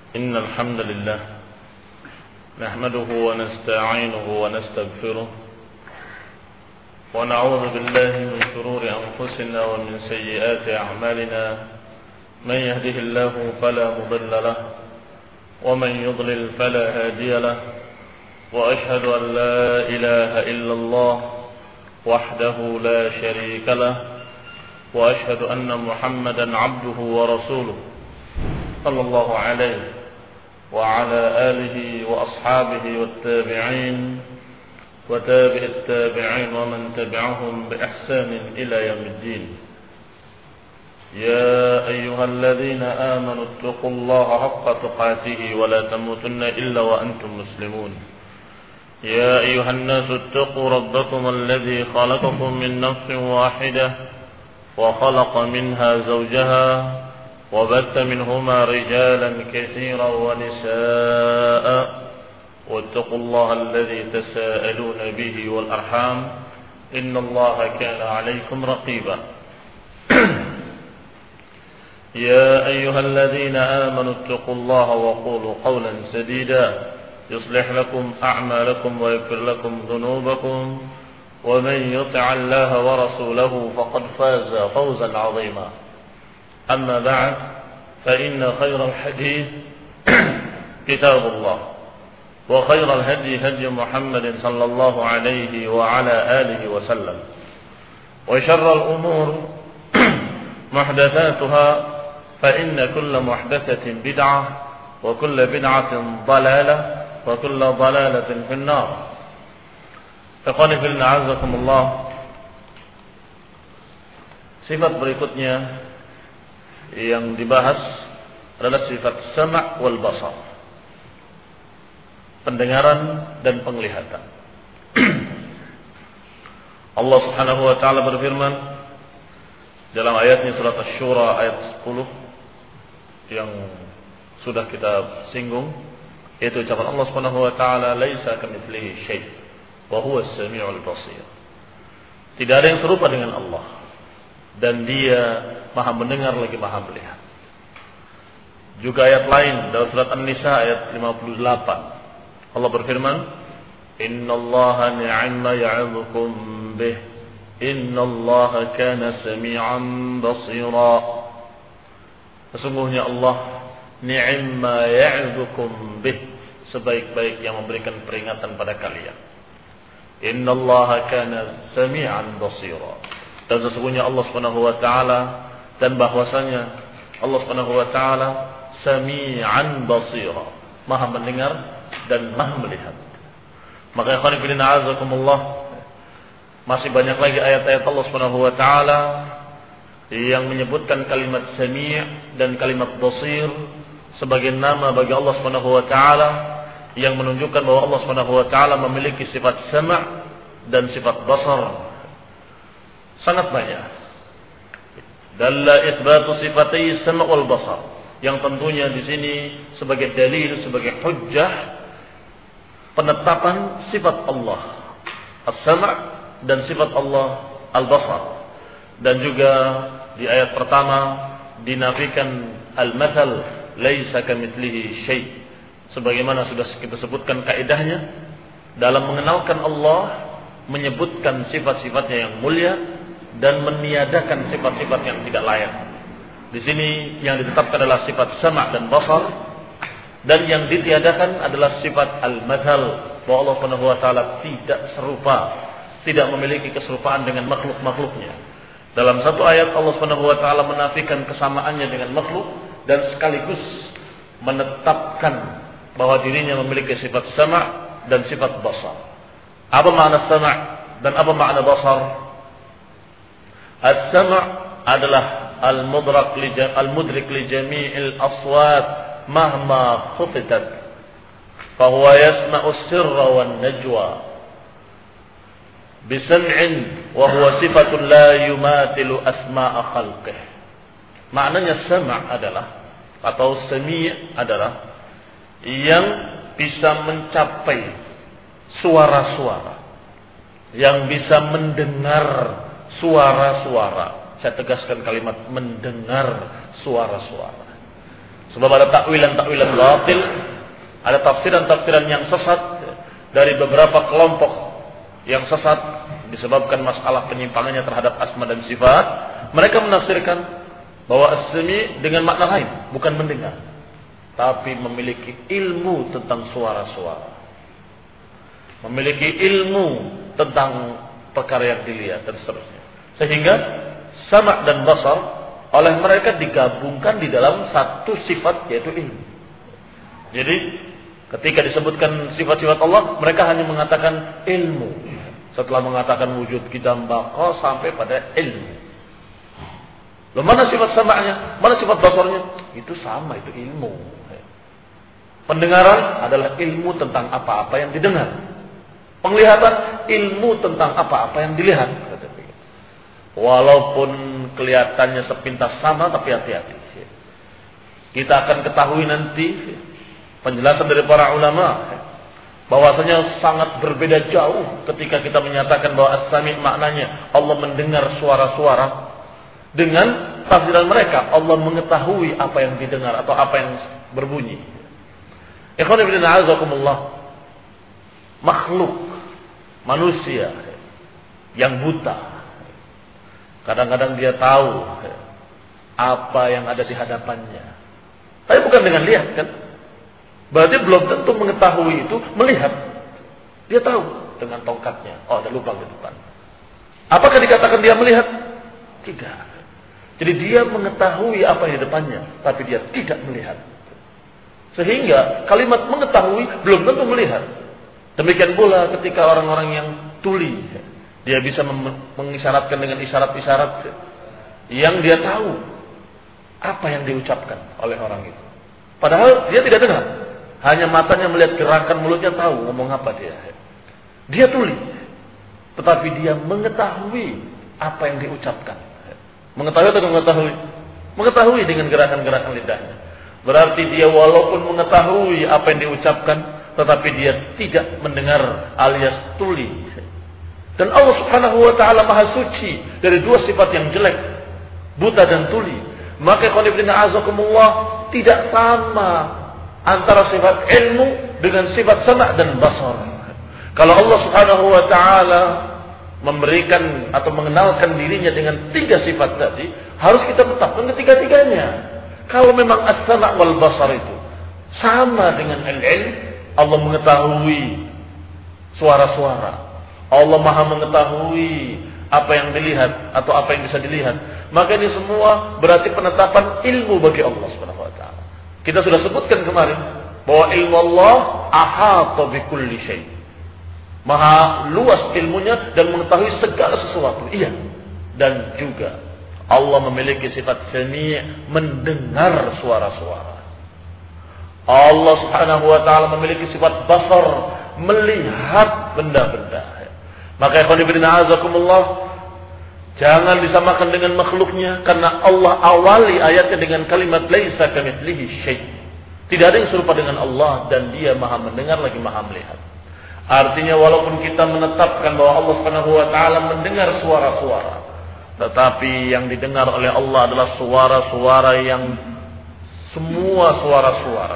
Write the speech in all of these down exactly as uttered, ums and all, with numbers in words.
إن الحمد لله نحمده ونستعينه ونستغفره ونعوذ بالله من شرور أنفسنا ومن سيئات أعمالنا من يهده الله فلا مضل له ومن يضلل فلا هادي له وأشهد أن لا إله إلا الله وحده لا شريك له وأشهد أن محمدا عبده ورسوله صلى الله عليه وعلى آله وأصحابه والتابعين وتابع التابعين ومن تبعهم بإحسان إلى يوم الدين. يا أيها الذين آمنوا اتقوا الله حق تقاته ولا تموتن إلا وأنتم مسلمون. يا أيها الناس اتقوا ربكم الذي خلقكم من نفس واحدة وخلق منها زوجها وبث منهما رجالا كثيرا ونساء واتقوا الله الذي تساءلون به والأرحام إن الله كان عليكم رقيبا. يا أيها الذين آمنوا اتقوا الله وقولوا قولا سديدا يصلح لكم أعمالكم ويغفر لكم ذنوبكم ومن يطع الله ورسوله فقد فاز فوزا عظيما. أما بعد فإن خير الحديث كتاب الله وخير الهدي هدي محمد صلى الله عليه وعلى آله وسلم وشر الأمور محدثاتها فإن كل محدثة بدعة وكل بدعة ضلالة وكل ضلالة في النار. Ikhwani fillah a'azzakumullah. Sifat berikutnya yang dibahas adalah sifat sama' wal basar, pendengaran dan penglihatan. Allah Subhanahu wa taala berfirman dalam ayatnya surat Asy-Syura ayat sepuluh yang sudah kita singgung, yaitu ucapan Allah Subhanahu wa taala laisa kamitslihi syai' wa huwa as-sami'ul basir. Tidak ada yang serupa dengan Allah dan Dia Maha mendengar lagi Maha melihat. Juga ayat lain dalam surat An-Nisa ayat lima puluh delapan. Allah berfirman, "Innallaha ni'ma ya'idzukum bih, innallaha kana sami'an basira." Sesungguhnya Allah ni'ma ya'idzukum bih, sebaik-baik yang memberikan peringatan pada kalian. Innallaha kana sami'an basira. Dan sesungguhnya Allah Subhanahu wa taala dan bahwasanya Allah Subhanahu wa taala sami'an basira, Maha mendengar dan Maha melihat. Maka ikhwan fillah a'azakumullah, masih banyak lagi ayat-ayat Allah Subhanahu wa taala yang menyebutkan kalimat sami' dan kalimat basir sebagai nama bagi Allah Subhanahu wa taala yang menunjukkan bahwa Allah Subhanahu wa taala memiliki sifat sama' dan sifat basar. Sangat banyak. Dalla itsbatu sifatay sama' wal basar, yang tentunya di sini sebagai dalil, sebagai hujjah penetapan sifat Allah as-sama' dan sifat Allah al-basar. Dan juga di ayat pertama dinafikan al-mathal laisa kamitslihi syai', sebagaimana sudah kita sebutkan kaidahnya dalam mengenalkan Allah, menyebutkan sifat-sifatnya yang mulia dan meniadakan sifat-sifat yang tidak layak. Di sini yang ditetapkan adalah sifat sama' dan basar, dan yang ditiadakan adalah sifat al-mathal, bahwa Allah Subhanahu wa taala tidak serupa, tidak memiliki keserupaan dengan makhluk-makhluknya. Dalam satu ayat Allah Subhanahu wa taala menafikan kesamaannya dengan makhluk dan sekaligus menetapkan bahwa dirinya memiliki sifat sama' dan sifat basar. Apa makna sama' dan apa makna basar? As-sama' adalah al-mudrak li al-mudrik li jami'il aswat mahma khufitat, fa huwa yasma'u as-sirra wan najwa bi sam'in wa huwa sifatun la yumathilu asma'a khalqih. Maknanya sama' adalah atau sami' adalah yang bisa mencapai suara-suara, yang bisa mendengar suara-suara. Saya tegaskan kalimat mendengar suara-suara. Sebab ada takwilan-takwilan batil, ada tafsiran-tafsiran yang sesat dari beberapa kelompok yang sesat disebabkan masalah penyimpangannya terhadap asma dan sifat. Mereka menafsirkan bahwa as-sami dengan makna lain, bukan mendengar, tapi memiliki ilmu tentang suara-suara, memiliki ilmu tentang perkara yang dilihat dan seterusnya. Sehingga sama' dan basar oleh mereka digabungkan di dalam satu sifat, yaitu ilmu. Jadi ketika disebutkan sifat-sifat Allah, mereka hanya mengatakan ilmu. Setelah mengatakan wujud qidam baqa sampai pada ilmu. Loh, mana sifat sama'nya? Mana sifat basarnya? Itu sama, itu ilmu. Pendengaran adalah ilmu tentang apa-apa yang didengar. Penglihatan, ilmu tentang apa-apa yang dilihat. Walaupun kelihatannya sepintas sama, tapi hati-hati. Kita akan ketahui nanti penjelasan dari para ulama bahwasanya sangat berbeda jauh ketika kita menyatakan bahwa as-sami' maknanya Allah mendengar suara-suara, dengan tafsiran mereka Allah mengetahui apa yang didengar atau apa yang berbunyi. Ikhwan fillah a'azakumullah, makhluk manusia yang buta kadang-kadang dia tahu apa yang ada di hadapannya, tapi bukan dengan lihat kan? Berarti belum tentu mengetahui itu melihat. Dia tahu dengan tongkatnya, oh ada lubang di depan. Apakah dikatakan dia melihat? Tidak. Jadi dia mengetahui apa yang di depannya, tapi dia tidak melihat. Sehingga kalimat mengetahui belum tentu melihat. Demikian pula ketika orang-orang yang tuli, dia bisa mengisyaratkan dengan isyarat-isyarat yang dia tahu apa yang diucapkan oleh orang itu. Padahal dia tidak dengar. Hanya matanya melihat gerakan mulutnya, tahu ngomong apa dia. Dia tuli. Tetapi dia mengetahui apa yang diucapkan. Mengetahui atau mengetahui? Mengetahui dengan gerakan-gerakan lidahnya. Berarti dia walaupun mengetahui apa yang diucapkan, tetapi dia tidak mendengar alias tuli. Dan Allah Subhanahu wa taala Maha suci dari dua sifat yang jelek, buta dan tuli. Maka ikhwan fillah azakumullah, tidak sama antara sifat ilmu dengan sifat sama' dan basar. Kalau Allah Subhanahu wa taala memberikan atau mengenalkan dirinya dengan tiga sifat tadi, harus kita tetapkan ketiga-tiganya. Kalau memang as-sama' wal basar itu sama dengan al-ilm, Allah mengetahui suara-suara, Allah Maha mengetahui apa yang dilihat atau apa yang bisa dilihat, maka ini semua berarti penetapan ilmu bagi Allah Subhanahu wa taala. Kita sudah sebutkan kemarin bahwa ilmu Allah ahata bi kulli syai'. Maha luas ilmunya dan mengetahui segala sesuatu. Iya. Dan juga Allah memiliki sifat sami', mendengar suara-suara. Allah Subhanahu wa taala memiliki sifat basar, melihat benda-benda. Maka ikhwan fillah azakumullah, jangan disamakan dengan makhluknya, karena Allah awali ayatnya dengan kalimat laisa kamitslihi syai'. Tidak ada yang serupa dengan Allah dan Dia Maha mendengar lagi Maha melihat. Artinya walaupun kita menetapkan bahwa Allah Subhanahu wa taala mendengar suara-suara, tetapi yang didengar oleh Allah adalah suara-suara yang semua suara-suara.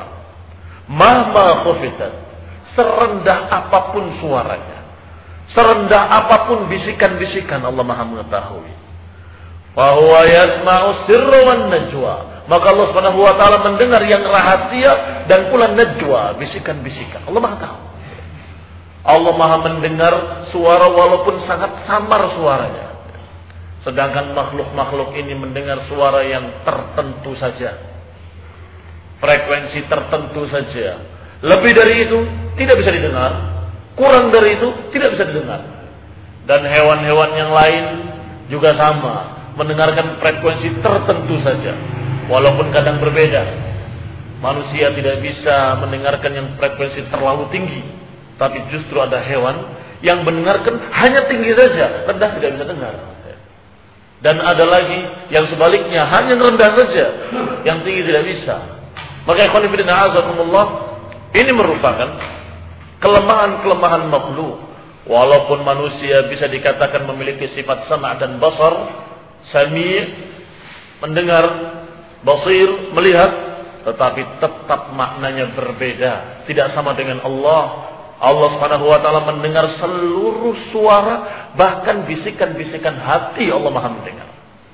Mahma khufitat, serendah apapun suaranya, serendah apapun bisikan-bisikan, Allah Maha mengetahui. Fa huwa yasma'u sirra wan najwa. Maka Allah Subhanahu wa taala mendengar yang rahasia dan pula najwa, bisikan-bisikan. Allah Maha tahu. Allah Maha mendengar suara walaupun sangat samar suaranya. Sedangkan makhluk-makhluk ini mendengar suara yang tertentu saja, frekuensi tertentu saja. Lebih dari itu tidak bisa didengar, kurang dari itu tidak bisa didengar. Dan hewan-hewan yang lain juga sama, mendengarkan frekuensi tertentu saja, walaupun kadang berbeda. Manusia tidak bisa mendengarkan yang frekuensi terlalu tinggi, tapi justru ada hewan yang mendengarkan hanya tinggi saja, rendah tidak bisa dengar. Dan ada lagi yang sebaliknya, hanya rendah saja, yang tinggi tidak bisa. Maka ikhwan fillah a'azakumullah, ini merupakan kelemahan-kelemahan makhluk. Walaupun manusia bisa dikatakan memiliki sifat sama' dan basar, sami', mendengar, basir, melihat, tetapi tetap maknanya berbeda, tidak sama dengan Allah. Allah Subhanahu wa taala mendengar seluruh suara, bahkan bisikan-bisikan hati Allah Maha mendengar.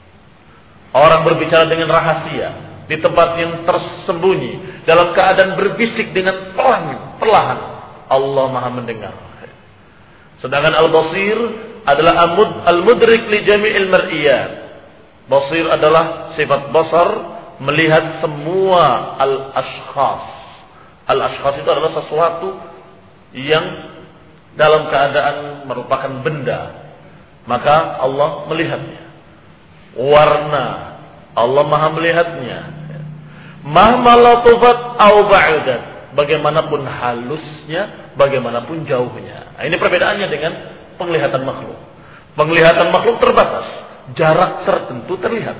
Orang berbicara dengan rahasia di tempat yang tersembunyi, dalam keadaan berbisik dengan pelan, perlahan, Allah Maha mendengar. Sedangkan Al-Basir adalah al-mudrik li jami'il mar'iyat. Basir adalah sifat basar, melihat semua al-ashkhas. Al-ashkhas itu adalah sesuatu yang dalam keadaan merupakan benda, maka Allah melihatnya. Warna, Allah Maha melihatnya. Mahma latufat au ba'udat, bagaimanapun halusnya, bagaimanapun jauhnya. Nah, ini perbedaannya dengan penglihatan makhluk. Penglihatan makhluk terbatas, jarak tertentu terlihat.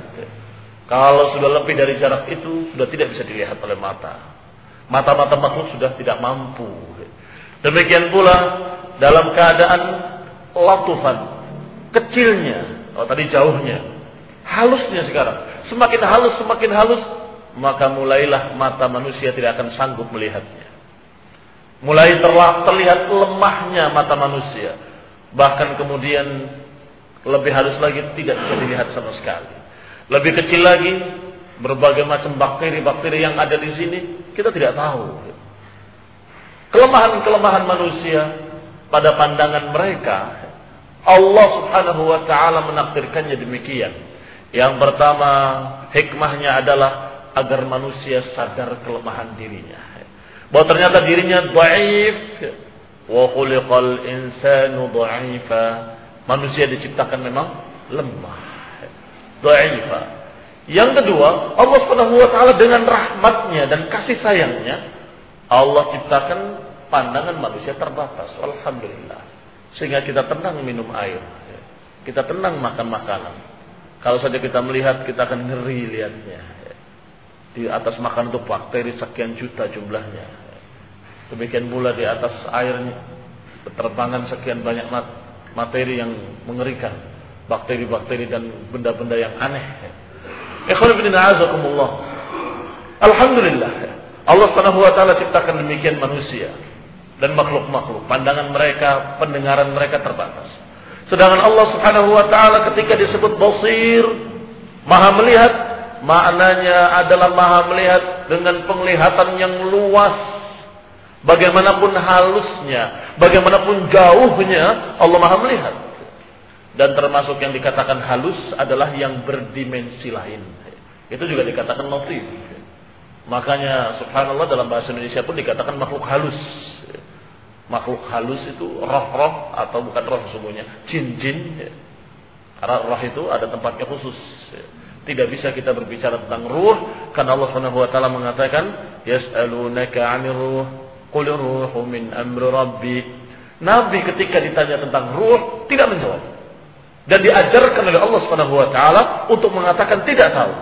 Kalau sudah lebih dari jarak itu, sudah tidak bisa dilihat oleh mata. Mata-mata makhluk sudah tidak mampu. Demikian pula dalam keadaan latufan, kecilnya, oh tadi jauhnya, halusnya sekarang. Semakin halus, semakin halus, maka mulailah mata manusia tidak akan sanggup melihatnya. Mulai terlihat lemahnya mata manusia. Bahkan kemudian lebih halus lagi tidak bisa dilihat sama sekali. Lebih kecil lagi, berbagai macam bakteri-bakteri yang ada di sini kita tidak tahu. Kelemahan-kelemahan manusia pada pandangan mereka, Allah Subhanahu wa taala menakdirkannya demikian. Yang pertama, hikmahnya adalah agar manusia sadar kelemahan dirinya. Bahwa ternyata dirinya dhaif. Wa khuliqal insanu dha'ifa. Manusia diciptakan memang lemah. Dha'ifa. Yang kedua, Allah Subhanahu wa taala dengan rahmatnya dan kasih sayangnya, Allah ciptakan pandangan manusia terbatas. Alhamdulillah. Sehingga kita tenang minum air. Kita tenang makan makanan. Kalau saja kita melihat, kita akan ngeri lihatnya. Di atas makanan itu bakteri sekian juta jumlahnya. Demikian pula di atas airnya terbangan sekian banyak materi yang mengerikan. Bakteri-bakteri dan benda-benda yang aneh. Ikhwan fillah azakumullah. Alhamdulillah. Allah Subhanahu wa taala ciptakan demikian manusia dan makhluk-makhluk. Pandangan mereka, pendengaran mereka terbatas. Sedangkan Allah Subhanahu wa taala ketika disebut basir, Maha melihat, maknanya adalah Maha melihat dengan penglihatan yang luas. Bagaimanapun halusnya, bagaimanapun jauhnya, Allah Maha melihat. Dan termasuk yang dikatakan halus adalah yang berdimensi lain. Itu juga dikatakan latif. Makanya subhanallah dalam bahasa Indonesia pun dikatakan makhluk halus. Makhluk halus itu roh-roh atau bukan roh sesungguhnya, jin-jin. Karena roh itu ada tempatnya khusus. Tidak bisa kita berbicara tentang ruh karena Allah Subhanahu wa taala mengatakan yas'alunaka 'anir ruh qul ruhu min amri rabbi. Nabi ketika ditanya tentang ruh tidak menjawab. Dan diajarkan oleh Allah Subhanahu wa taala untuk mengatakan tidak tahu.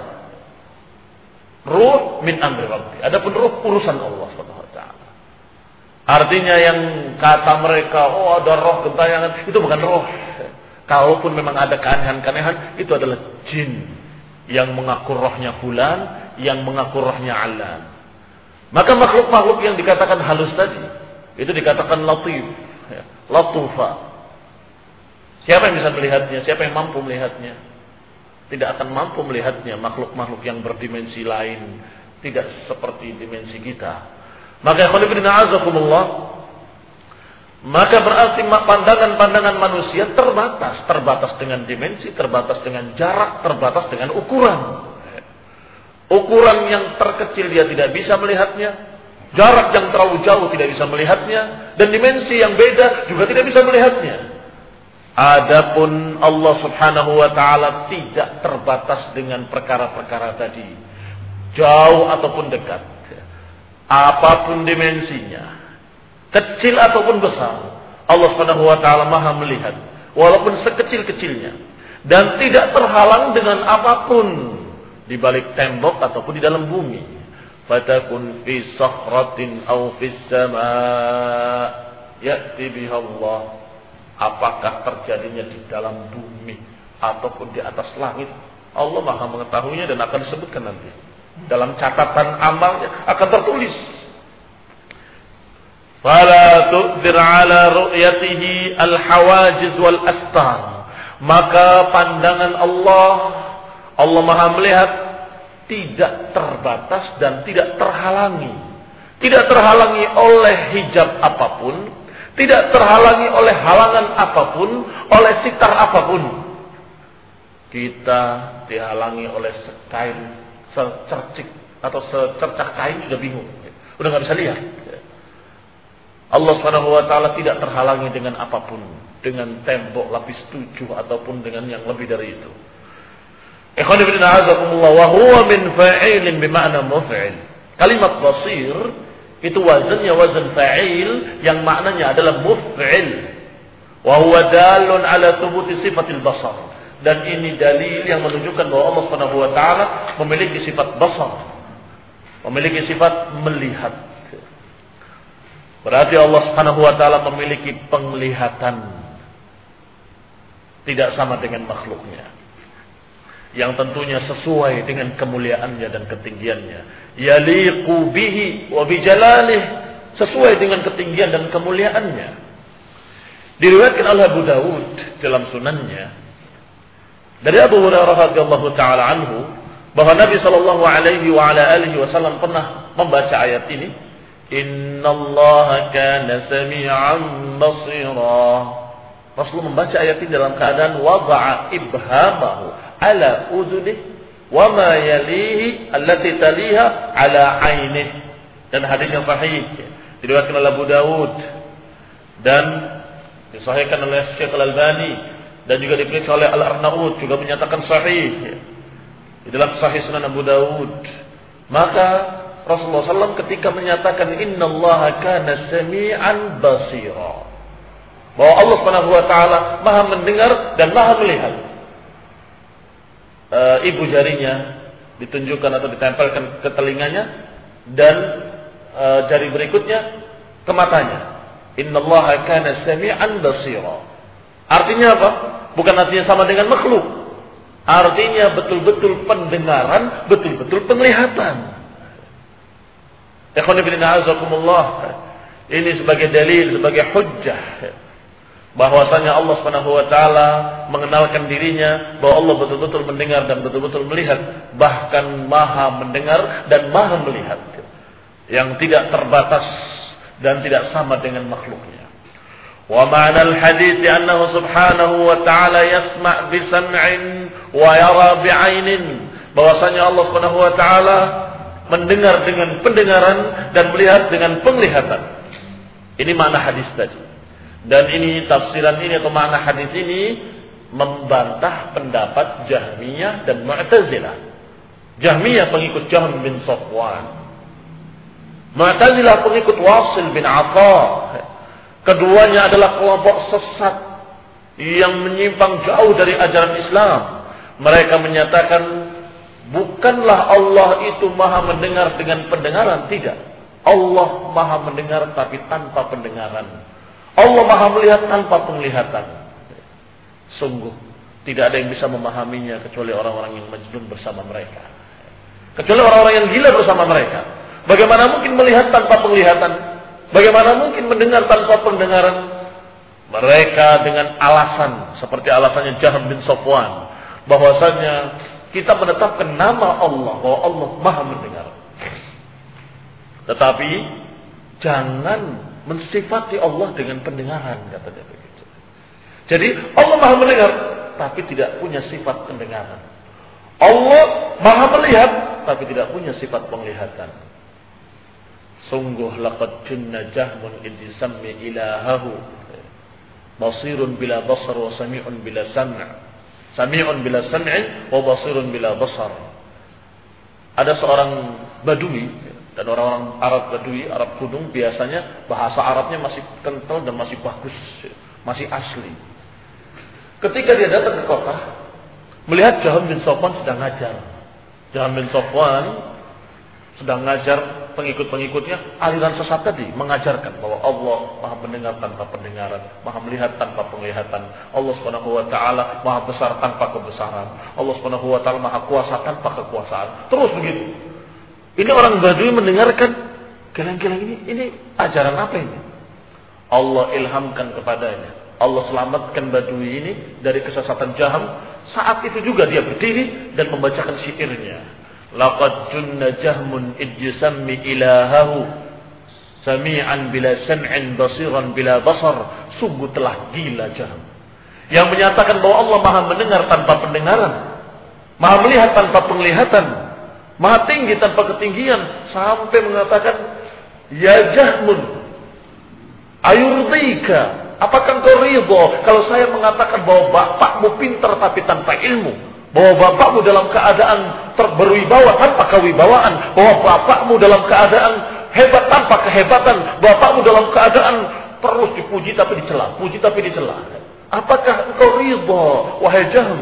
Ruh min amri rabbi. Adapun ruh urusan Allah Subhanahu wa taala. Artinya yang kata mereka, oh ada roh gentayangan, itu bukan roh. Kalaupun memang ada keanehan-keanehan, itu adalah jin yang mengaku rohnya fulan, yang mengaku rohnya alan. Maka makhluk-makhluk yang dikatakan halus tadi, itu dikatakan latif, latufa. Siapa yang bisa melihatnya? Siapa yang mampu melihatnya? Tidak akan mampu melihatnya makhluk-makhluk yang berdimensi lain, tidak seperti dimensi kita. Maka azakumullah, maka berarti pandangan-pandangan manusia terbatas, terbatas dengan dimensi, terbatas dengan jarak, terbatas dengan ukuran. Ukuran yang terkecil dia tidak bisa melihatnya, jarak yang terlalu jauh tidak bisa melihatnya, dan dimensi yang beda juga tidak bisa melihatnya. Adapun Allah Subhanahu wa taala tidak terbatas dengan perkara-perkara tadi. Jauh ataupun dekat. Apapun dimensinya. Kecil ataupun besar. Allah Subhanahu wa taala Maha melihat. Walaupun sekecil-kecilnya. Dan tidak terhalang dengan apapun. Di balik tembok ataupun di dalam bumi. Fatakun fi sakhratin aw fis sama' ya'ti biha Allah. Apakah terjadinya di dalam bumi ataupun di atas langit, Allah Maha mengetahuinya dan akan disebutkan nanti. dalam catatan amalnya akan tertulis. Fala tu'thir ala ru'yatihi al-hawajiz wal astar. Maka pandangan Allah, Allah Maha melihat, tidak terbatas dan tidak terhalangi. Tidak terhalangi oleh hijab apapun, tidak terhalangi oleh halangan apapun, oleh sitar apapun. Kita dihalangi oleh kain secercik atau secercak kain sudah bingung, udah nggak bisa lihat. Allah Subhanahu wa taala tidak terhalangi dengan apapun, dengan tembok lapis tujuh ataupun dengan yang lebih dari itu. Ikhwan fillah azakumullah, wa huwa min fa'ilin bima'na muf'il. Kalimat basir itu wazannya wazan fa'il yang maknanya adalah muf'il. Wa huwa dalun ala thubuti sifatil basar. Dan ini dalil yang menunjukkan bahwa Allah Subhanahu wa taala memiliki sifat basar, memiliki sifat melihat. Berarti Allah Subhanahu wa taala memiliki penglihatan, tidak sama dengan makhluknya, yang tentunya sesuai dengan kemuliaannya dan ketinggiannya. Yaliqu bihi wa bijalalih, sesuai dengan ketinggian dan kemuliaannya. Diriwayatkan oleh Abu Dawud dalam sunannya dari Abu Hurairah radhiyallahu taala anhu bahwa Nabi sallallahu alaihi wa ala alihi wasallam pernah membaca ayat ini, innallaha kana sami'an basira. Rasul membaca ayat ini dalam keadaan wada'a ibhamahu ala udhunih wa ma yalihi allati taliha ala ainih. Dan hadis yang sahih diriwayatkan oleh Abu Dawud dan disahihkan oleh Syekh Al-Albani dan juga diperiksa oleh Al-Arnaud, juga menyatakan sahih di dalam Sahih Sunan Abu Dawud. Maka Rasulullah shallallahu alaihi wasallam ketika menyatakan innallaha kana sami'an basira, bahwa Allah Subhanahu wa taala Maha mendengar dan Maha melihat, e, ibu jarinya ditunjukkan atau ditempelkan ke telinganya dan e, jari berikutnya ke matanya. Innallaha kana sami'an basira. Artinya apa? Bukan artinya sama dengan makhluk. Artinya betul-betul pendengaran, betul-betul penglihatan. Ini sebagai dalil, sebagai hujjah bahwasanya Allah Subhanahu wa taala mengenalkan dirinya bahwa Allah betul-betul mendengar dan betul-betul melihat, bahkan Maha mendengar dan Maha melihat, yang tidak terbatas dan tidak sama dengan makhluknya. Wa ma'nal hadits annahu subhanahu wa ta'ala yasma' bi sam'in wa yara bi 'ainin, bahwasanya Allah Subhanahu wa taala mendengar dengan pendengaran dan melihat dengan penglihatan. Ini makna hadis tadi. Dan ini tafsiran ini atau makna hadis ini membantah pendapat Jahmiyah dan Mu'tazilah. Jahmiyah pengikut Jahm bin Safwan, Mu'tazilah pengikut Wasil bin Atha. Keduanya adalah kelompok sesat yang menyimpang jauh dari ajaran Islam. Mereka menyatakan bukanlah Allah itu Maha mendengar dengan pendengaran, tidak. Allah Maha mendengar tapi tanpa pendengaran. Allah Maha melihat tanpa penglihatan. Sungguh tidak ada yang bisa memahaminya kecuali orang-orang yang majnun bersama mereka, kecuali orang-orang yang gila bersama mereka. Bagaimana mungkin melihat tanpa penglihatan? Bagaimana mungkin mendengar tanpa pendengaran? Mereka dengan alasan seperti alasannya Jahm bin Safwan, bahwasanya kita menetapkan nama Allah bahwa Allah Maha mendengar, tetapi jangan mensifati Allah dengan pendengaran, kata dia begitu. Jadi Allah Maha mendengar tapi tidak punya sifat pendengaran. Allah Maha melihat tapi tidak punya sifat penglihatan. Sungguh laqad junna Jahmun idh yusammi ilahahu basirun bila basar wa sami'un bila sam'. Sami'un bila sam'in wa basirun bila basar. Ada seorang badui, dan orang-orang Arab badui, Arab gunung biasanya bahasa Arabnya masih kental dan masih bagus, masih asli. Ketika dia datang ke kota, melihat Jahm bin Safwan sedang ngajar. Jahm bin Safwan sedang ngajar pengikut-pengikutnya aliran sesat tadi, mengajarkan bahwa Allah Maha mendengar tanpa pendengaran, Maha melihat tanpa penglihatan, Allah Subhanahu wa taala Maha besar tanpa kebesaran, Allah Subhanahu wa taala Maha kuasa tanpa kekuasaan. Terus begitu. Ini orang Badui mendengarkan geleng-geleng ini, ini ajaran apa ini? Allah ilhamkan kepadanya, Allah selamatkan Badui ini dari kesesatan jaham. Saat itu juga dia berdiri dan membacakan syairnya. Laqad junna jahmun id yusammi ilahahu sami'an bila sam'in basiran bila basar. Sungguh telah gila Jahm yang menyatakan bahwa Allah Maha mendengar tanpa pendengaran, Maha melihat tanpa penglihatan, Maha tinggi tanpa ketinggian, sampai mengatakan, ya Jahmun ayurdika, apakah engkau ridho kalau saya mengatakan bahwa bapakmu pintar tapi tanpa ilmu, bahwa bapakmu dalam keadaan berwibawa tanpa kewibawaan, bahwa bapakmu dalam keadaan hebat tanpa kehebatan, bapakmu dalam keadaan terus dipuji tapi dicela, puji tapi dicela. Apakah engkau ridha wahai Jahm?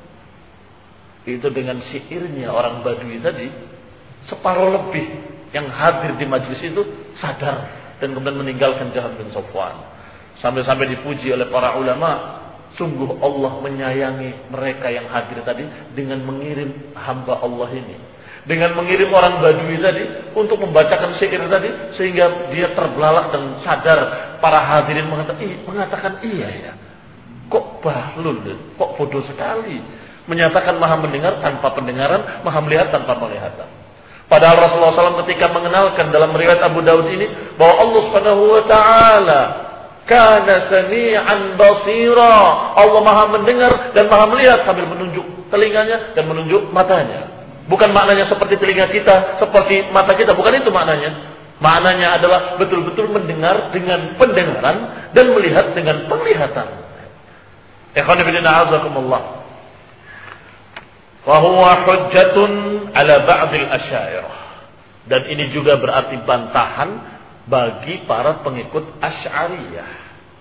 Itu dengan syairnya orang Badui tadi, separuh lebih yang hadir di majelis itu sadar dan kemudian meninggalkan Jahm bin Safwan. Sampai-sampai dipuji oleh para ulama, sungguh Allah menyayangi mereka yang hadir tadi dengan mengirim hamba Allah ini, dengan mengirim orang Badui tadi untuk membacakan syair tadi, sehingga dia terbelalak dan sadar. Para hadirin mengatakan, mengatakan iya ya, kok bahlul, kok bodoh sekali, menyatakan Maha mendengar tanpa pendengaran, Maha melihat tanpa penglihatan. Padahal Rasulullah shallallahu alaihi wasallam ketika mengenalkan dalam riwayat Abu Daud ini bahwa Allah Subhanahu wa taala kana sami'an basira, Allah Maha mendengar dan Maha melihat, sambil menunjuk telinganya dan menunjuk matanya. Bukan maknanya seperti telinga kita, seperti mata kita, bukan itu maknanya. Maknanya adalah betul-betul mendengar dengan pendengaran dan melihat dengan penglihatan. Ikhwan fillah azakumullah. Wa huwa hujjatun ala ba'd al-asy'ariyah. Dan ini juga berarti bantahan bagi para pengikut Asy'ariyah.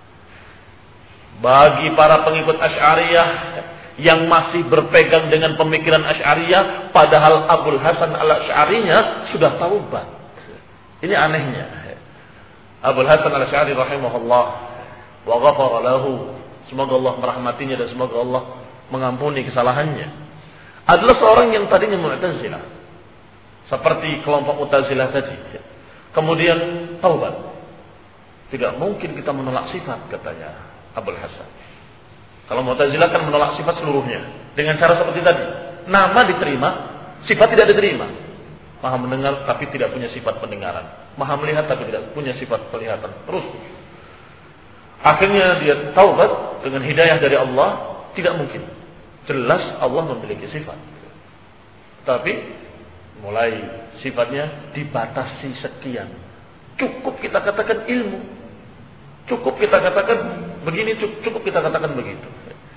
Bagi para pengikut Asy'ariyah yang masih berpegang dengan pemikiran Asy'ariyah, padahal Abul Hasan al-Asy'arinya sudah taubat. Ini anehnya. Abul Hasan al-Asy'ari rahimahullah wa ghafara lahu, semoga Allah merahmatinya dan semoga Allah mengampuni kesalahannya, adalah seorang yang tadinya Mu'tazilah, seperti kelompok Mu'tazilah tadi. Kemudian taubat. Tidak mungkin kita menolak sifat, katanya Abul Hasan. Kalau Mu'tazilah kan menolak sifat seluruhnya dengan cara seperti tadi. Nama diterima, sifat tidak diterima. Maha mendengar tapi tidak punya sifat pendengaran, Maha melihat tapi tidak punya sifat penglihatan. Terus akhirnya dia taubat dengan hidayah dari Allah. Tidak mungkin, jelas Allah memiliki sifat, tapi mulai sifatnya dibatasi sekian. Cukup kita katakan ilmu, cukup kita katakan begini, cukup kita katakan begitu.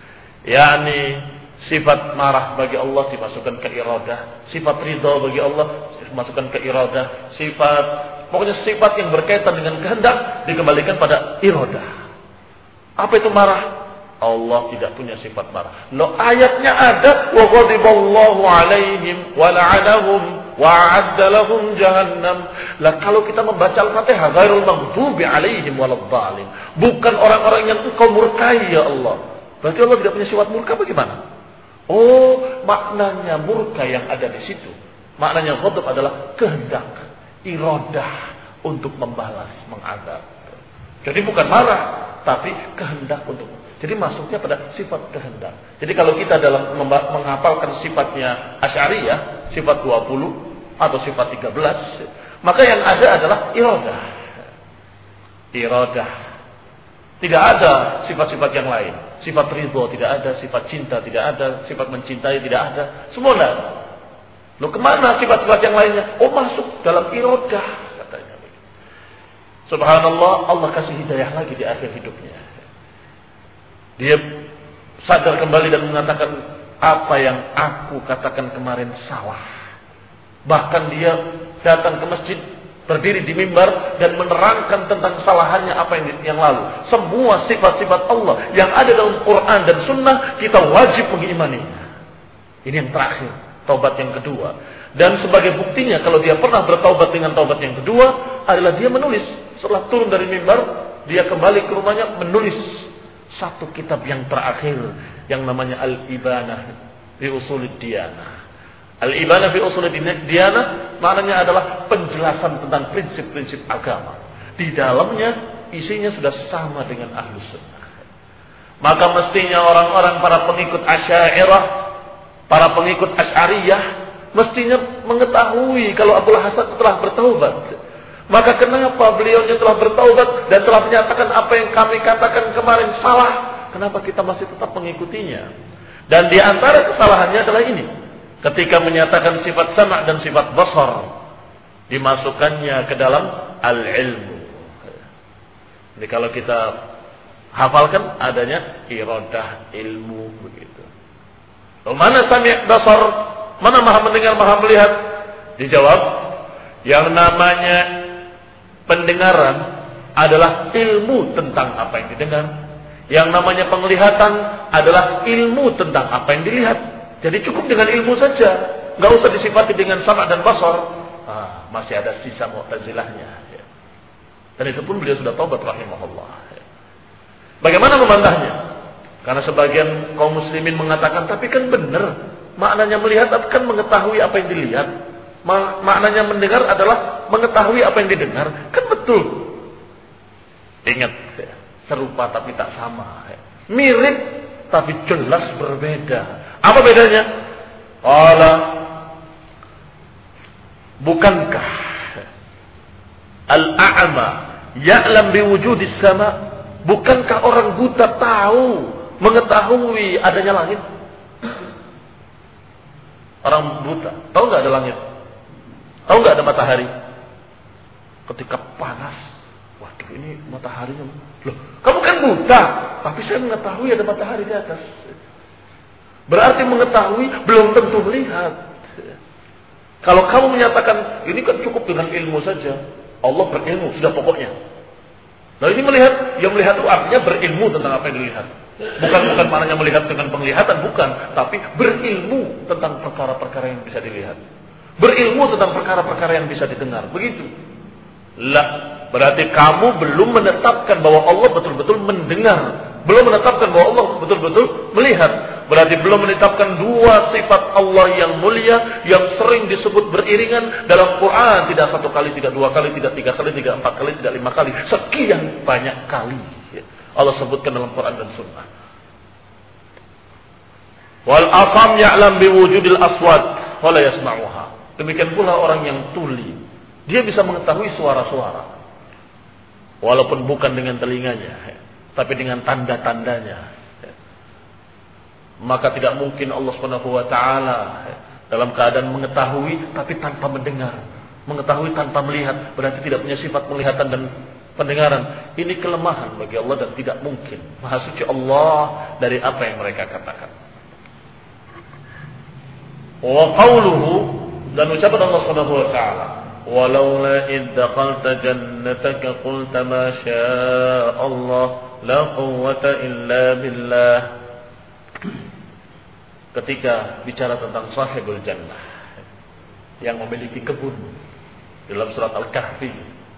Yani sifat marah bagi Allah dimasukkan ke iradah, sifat ridha bagi Allah dimasukkan ke iradah, sifat pokoknya sifat yang berkaitan dengan kehendak dikembalikan pada iradah. Apa itu marah? Allah tidak punya sifat marah. Loh, ayatnya ada, wa ghadiballahu alaihim wa la'anahum wa a'adda lahum jahannam. Lah kalau kita membaca Al-Fatihah, ghairul maghdubi alaihim waladhdallin, bukan orang-orang yang engkau murkai ya Allah. Berarti Allah tidak punya sifat murka, bagaimana? Oh, maknanya murka yang ada di situ. Maknanya ghadab adalah kehendak, iradah untuk membalas, mengazab. Jadi bukan marah, tapi kehendak untuk. Jadi masuknya pada sifat kehendak. Jadi kalau kita dalam menghafalkan sifatnya Asy'ariyah, sifat dua puluh atau sifat tiga belas, maka yang ada adalah iradah. Iradah. Tidak ada sifat-sifat yang lain. Sifat ridho tidak ada, sifat cinta tidak ada, sifat mencintai tidak ada. Semua tidak ada. Loh, kemana sifat-sifat yang lainnya? Oh, masuk dalam iradah, katanya. Subhanallah, Allah kasih hidayah lagi di akhir hidupnya. Dia sadar kembali dan mengatakan, apa yang aku katakan kemarin salah. Bahkan dia datang ke masjid, berdiri di mimbar dan menerangkan tentang kesalahannya apa yang yang lalu. Semua sifat-sifat Allah yang ada dalam Quran dan Sunnah kita wajib mengimaninya. Ini yang terakhir, taubat yang kedua. Dan sebagai buktinya kalau dia pernah bertaubat dengan taubat yang kedua adalah dia menulis. Setelah turun dari mimbar, dia kembali ke rumahnya menulis satu kitab yang terakhir yang namanya Al-Ibanah fi Ushulid Diyanah. Al-Ibanah fi Ushulid Diyanah maknanya adalah penjelasan tentang prinsip-prinsip agama. Di dalamnya isinya sudah sama dengan Ahlus Sunnah. Maka mestinya orang-orang para pengikut Asy'ariyah, para pengikut Asy'ariyah mestinya mengetahui kalau Abul Hasan telah bertaubat. Maka kenapa beliaunya telah bertaubat dan telah menyatakan apa yang kami katakan kemarin salah? Kenapa kita masih tetap mengikutinya? Dan di antara kesalahannya adalah ini. Ketika menyatakan sifat sama' dan sifat basar, dimasukkannya ke dalam al-ilmu. Jadi kalau kita hafalkan adanya iradah ilmu begitu. Lalu mana sami' basar? Mana maha mendengar, maha melihat? Dijawab, yang namanya pendengaran adalah ilmu tentang apa yang didengar. Yang namanya penglihatan adalah ilmu tentang apa yang dilihat. Jadi cukup dengan ilmu saja, nggak usah disifati dengan sama' dan basar. Ah, masih ada sisa Mu'tazilahnya. Dan itu pun beliau sudah taubat rahimahullah. Bagaimana membantahnya? Karena sebagian kaum muslimin mengatakan, tapi kan benar, maknanya melihat kan mengetahui apa yang dilihat. Maknanya mendengar adalah mengetahui apa yang didengar. Kan betul. Ingat, serupa tapi tak sama. Mirip tapi jelas berbeda. Apa bedanya? Allah, bukankah al-a'ma ya'lam biwujudis sama? Bukankah orang buta tahu, mengetahui adanya langit? Orang buta tahu nggak ada langit? Tahu nggak ada matahari? Ketika panas, waduh ini mataharinya. Loh, kamu kan buta, tapi saya mengetahui ada matahari di atas. Berarti mengetahui belum tentu melihat. Kalau kamu menyatakan ini kan cukup dengan ilmu saja, Allah berilmu sudah pokoknya. Nah ini melihat, yang melihat itu artinya berilmu tentang apa yang dilihat. Bukan bukan maknanya melihat dengan penglihatan, bukan, tapi berilmu tentang perkara-perkara yang bisa dilihat. Berilmu tentang perkara-perkara yang bisa didengar. Begitu. Lah, berarti kamu belum menetapkan bahwa Allah betul-betul mendengar. Belum menetapkan bahwa Allah betul-betul melihat. Berarti belum menetapkan dua sifat Allah yang mulia, yang sering disebut beriringan dalam Quran. Tidak satu kali, tidak dua kali, tidak tiga kali, tidak empat kali, tidak lima kali. Sekian banyak kali Allah sebutkan dalam Quran dan Sunnah. Wal afam ya'lam biwujudil aswat wala yasma'uha. Demikian pula orang yang tuli, dia bisa mengetahui suara-suara, walaupun bukan dengan telinganya, tapi dengan tanda-tandanya. Maka tidak mungkin Allah Subhanahu wa taala dalam keadaan mengetahui tapi tanpa mendengar, mengetahui tanpa melihat, berarti tidak punya sifat penglihatan dan pendengaran. Ini kelemahan bagi Allah dan tidak mungkin. Maha suci Allah dari apa yang mereka katakan. Wa qawluhu, dan ucapan Allah Subhanahu wa taala, walaula id dakhalta jannataka qulta ma syaa Allah la quwwata illa billah. Ketika bicara tentang sahibul jannah yang memiliki kebun dalam surat Al-Kahfi,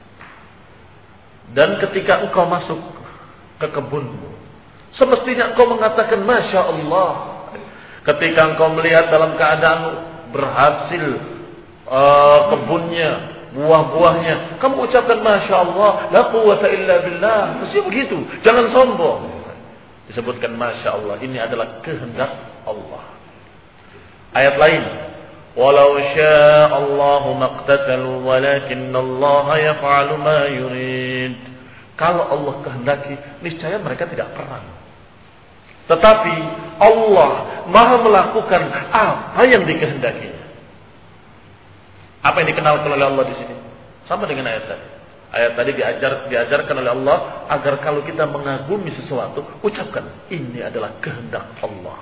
dan ketika engkau masuk ke kebunmu, semestinya engkau mengatakan masya Allah. Ketika engkau melihat dalam keadaan berhasil uh, kebunnya, buah-buahnya, kamu ucapkan masya Allah, la quwwata illa billah. Mesti begitu, jangan sombong. Disebutkan masya Allah, ini adalah kehendak Allah. Ayat lain, walau syaa Allahu maqtatalu walakinna Allah yaf'alu ma yurid. Kalau Allah kehendaki, niscaya mereka tidak perang. Tetapi Allah Maha melakukan apa yang dikehendakinya. Apa yang dikenalkan oleh Allah di sini? Sama dengan ayat tadi. Ayat tadi diajar, diajarkan oleh Allah agar kalau kita mengagumi sesuatu, ucapkan ini adalah kehendak Allah.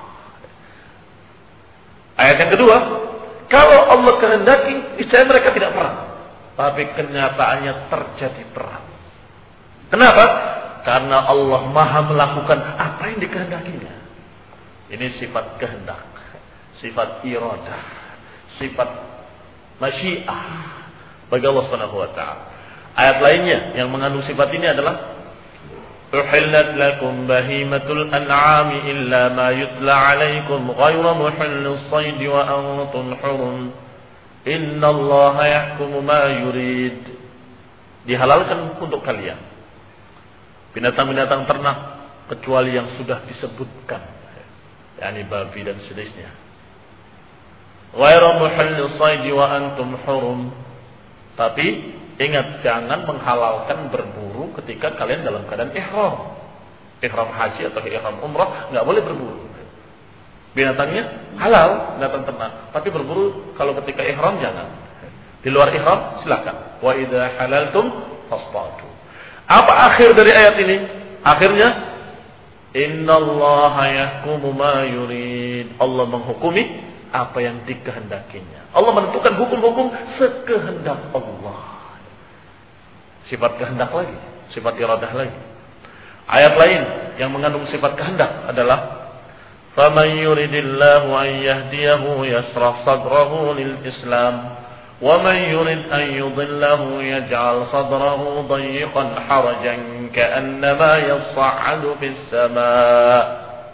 Ayat yang kedua, kalau Allah kehendaki, niscaya mereka tidak perang. Tapi kenyataannya terjadi perang. Kenapa? Karena Allah Maha melakukan apa yang dikehendakinya. Ini sifat kehendak, sifat iradah, sifat masyiah bagi Allah Subhanahu wa taala. Ayat lainnya yang mengandung sifat ini adalah uhillat lakum bahimatul an'ami illa ma yutla 'alaikum ghayra muhillis sayd wa antum hurum innallaha yahkumu ma yurid. Dihalalkan untuk kalian binatang-binatang ternak kecuali yang sudah disebutkan, yakni babi dan sejenisnya. Ghayra muhillis sayd wa antum hurum. Tapi ingat, jangan menghalalkan berburu ketika kalian dalam keadaan ihram. Ihram haji atau ihram umrah enggak boleh berburu. Binatangnya halal, binatang ternak, tapi berburu kalau ketika ihram jangan. Di luar ihram silakan. Wa idza halaltum fasṭadu. Apa akhir dari ayat ini? Akhirnya innallaha yahkumu ma yurid. Allah menghukumi apa yang dikehendakinya. Allah menentukan hukum-hukum sekehendak Allah. Sifat kehendak lagi, sifat iradah lagi. Ayat lain yang mengandung sifat kehendak adalah faman yuridillahu an yahdiyahu yashrah sadrahu lil Islam wa man yurid an yudillahu yaj'al sadrahu dayyqan harajan ka'annama yas'adu fis sama'.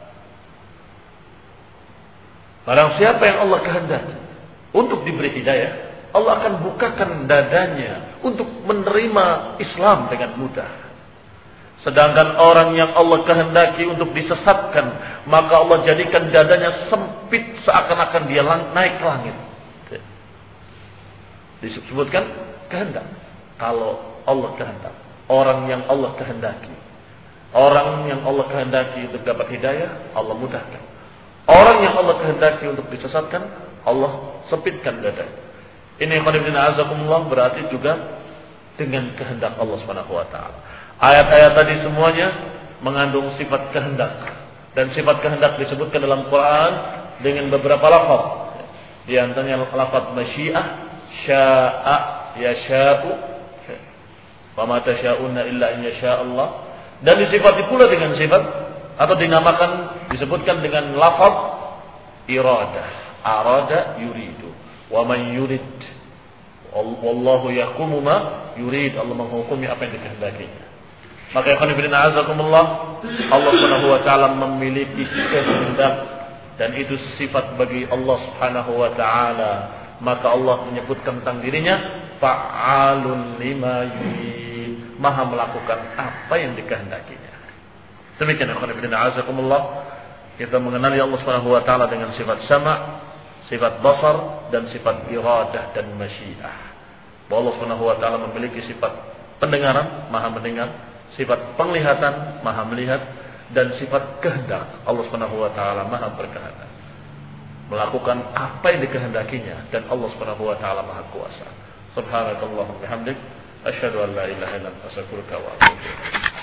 Barang siapa yang Allah kehendaki untuk diberi hidayah, Allah akan bukakan dadanya untuk menerima Islam dengan mudah. Sedangkan orang yang Allah kehendaki untuk disesatkan, maka Allah jadikan dadanya sempit seakan-akan dia naik ke langit. Disebutkan kehendak. Kalau Allah kehendak, orang yang Allah kehendaki, orang yang Allah kehendaki untuk dapat hidayah, Allah mudahkan. Orang yang Allah kehendaki untuk disesatkan, Allah sempitkan dadanya. Ini khonibina azakumullah berarti juga dengan kehendak Allah Subhanahu wa taala. Ayat-ayat tadi semuanya mengandung sifat kehendak, dan sifat kehendak disebutkan dalam Quran dengan beberapa lafaz. Di antaranya lafaz masyiah, syaa, yasha'u, wa ma tasyauna illa in yasha Allah, dan disifati pula dengan sifat atau dinamakan disebutkan dengan lafaz iradah, arada yuridu. Wa man yurid wallahu yahkumu ma yurid. Allah menghukumi apa yang dikehendakinya. Maka ya khonibina azakumullah, Allah Subhanahu wa taala memiliki kehendak, dan itu sifat bagi Allah Subhanahu wa taala. Maka Allah menyebutkan tentang dirinya fa'alun lima yurid, maha melakukan apa yang dikehendakinya. Demikian ya khonibina azakumullah, kita mengenali Allah Subhanahu wa taala dengan sifat sama', sifat basar, dan sifat iradah dan masyiah. Bahwa Allah Subhanahu wa taala memiliki sifat pendengaran, maha mendengar, sifat penglihatan, maha melihat, dan sifat kehendak. Allah Subhanahu wa taala maha berkehendak, melakukan apa yang dikehendakinya, dan Allah Subhanahu wa taala maha kuasa. Subhanakallahumma bihamdik, asyhadu an la ilaha illa anta astaghfiruka wa atubu ilaik.